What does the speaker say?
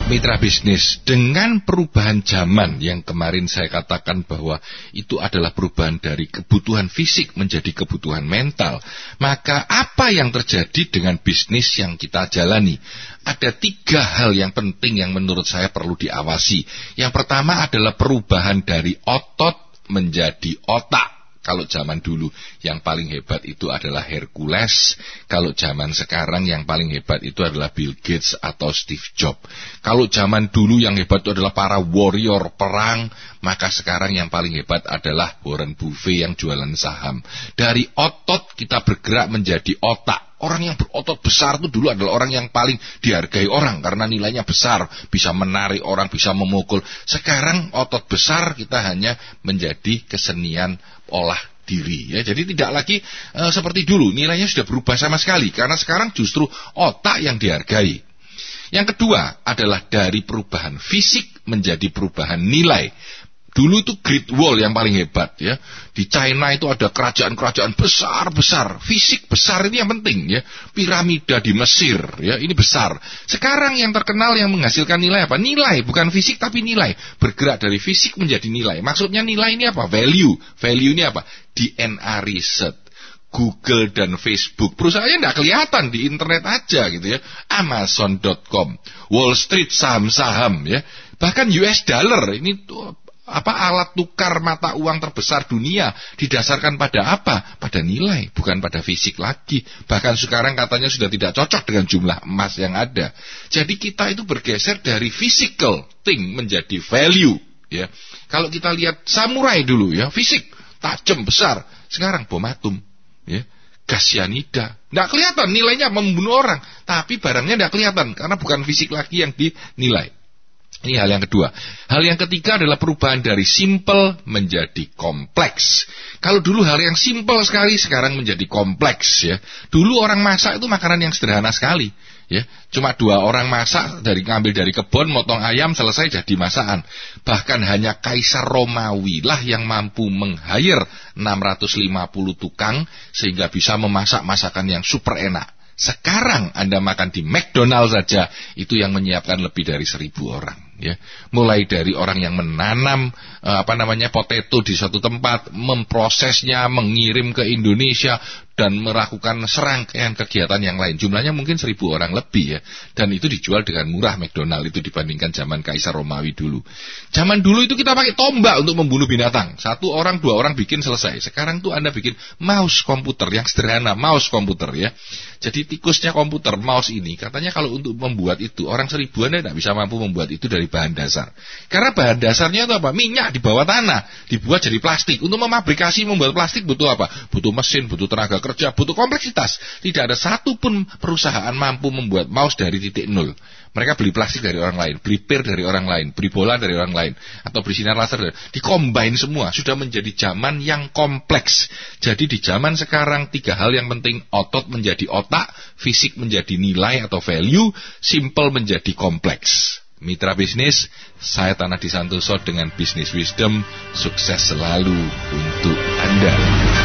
Mitra bisnis, dengan perubahan zaman yang kemarin saya katakan bahwa itu adalah perubahan dari kebutuhan fisik menjadi kebutuhan mental, maka apa yang terjadi dengan bisnis yang kita jalani? Ada 3 hal yang penting yang menurut saya perlu diawasi. Yang pertama adalah perubahan dari otot menjadi otak. Kalau zaman dulu yang paling hebat itu adalah Hercules. Kalau zaman sekarang yang paling hebat itu adalah Bill Gates atau Steve Jobs. Kalau zaman dulu yang hebat itu adalah para warrior perang, maka sekarang yang paling hebat adalah Warren Buffett yang jualan saham. Dari otot kita bergerak menjadi otak. Orang yang berotot besar itu dulu adalah orang yang paling dihargai orang karena nilainya besar, bisa menarik orang, bisa memukul. Sekarang otot besar kita hanya menjadi kesenian olah diri ya. Jadi tidak lagi seperti dulu, nilainya sudah berubah sama sekali karena sekarang justru otak yang dihargai. Yang kedua adalah dari perubahan fisik menjadi perubahan nilai. Dulu itu Great Wall yang paling hebat ya. Di China itu ada kerajaan-kerajaan besar-besar, fisik besar ini yang penting ya. Piramida di Mesir ya, ini besar. Sekarang yang terkenal yang menghasilkan nilai apa? Nilai, bukan fisik tapi nilai. Bergerak dari fisik menjadi nilai. Maksudnya nilai ini apa? Value. Value ini apa? DNA Research. Google dan Facebook, perusahaannya tidak kelihatan di internet aja gitu ya. Amazon.com, Wall Street saham-saham ya. Bahkan US dollar ini tuh alat tukar mata uang terbesar dunia didasarkan pada apa? Pada nilai, bukan pada fisik lagi. Bahkan sekarang katanya sudah tidak cocok dengan jumlah emas yang ada. Jadi kita itu bergeser dari physical thing menjadi value ya. Kalau kita lihat samurai dulu ya, fisik tajam besar. Sekarang bom atom ya, gas cyanida. Tidak kelihatan nilainya membunuh orang, tapi barangnya tidak kelihatan karena bukan fisik lagi yang dinilai. Ini hal yang kedua. Hal yang ketiga adalah perubahan dari simple menjadi kompleks. Kalau dulu hal yang simple sekali sekarang menjadi kompleks ya. Dulu orang masak itu makanan yang sederhana sekali ya. Cuma 2 orang masak, ngambil dari kebun, motong ayam, selesai jadi masakan. Bahkan hanya Kaisar Romawi lah yang mampu meng-hire 650 tukang sehingga bisa memasak masakan yang super enak. Sekarang Anda makan di McDonald saja itu yang menyiapkan lebih dari 1.000 orang ya. Mulai dari orang yang menanam potato di suatu tempat, memprosesnya, mengirim ke Indonesia dan melakukan serangkaian kegiatan yang lain. Jumlahnya mungkin 1.000 orang lebih ya. Dan itu dijual dengan murah McDonald itu dibandingkan zaman Kaisar Romawi dulu. Zaman dulu itu kita pakai tombak untuk membunuh binatang. 1 orang, 2 orang bikin selesai. Sekarang tuh Anda bikin mouse komputer yang sederhana, mouse komputer ya. Jadi tikusnya komputer, mouse ini katanya kalau untuk membuat itu orang 1000-an tidak bisa mampu membuat itu dari bahan dasar. Karena bahan dasarnya itu apa? Minyak di bawah tanah, dibuat jadi plastik. Untuk memabrikasi membuat plastik butuh apa? Butuh mesin, butuh tenaga kerja, butuh kompleksitas. Tidak ada satupun perusahaan mampu membuat mouse dari titik nol. Mereka beli plastik dari orang lain, beli pir dari orang lain, beli bola dari orang lain, atau beli sinar laser, dicombine semua, sudah menjadi zaman yang kompleks. Jadi di zaman sekarang 3 hal yang penting, otot menjadi otak, fisik menjadi nilai atau value, simple menjadi kompleks. Mitra bisnis, saya Tanah Di Santoso dengan Business Wisdom, sukses selalu untuk Anda.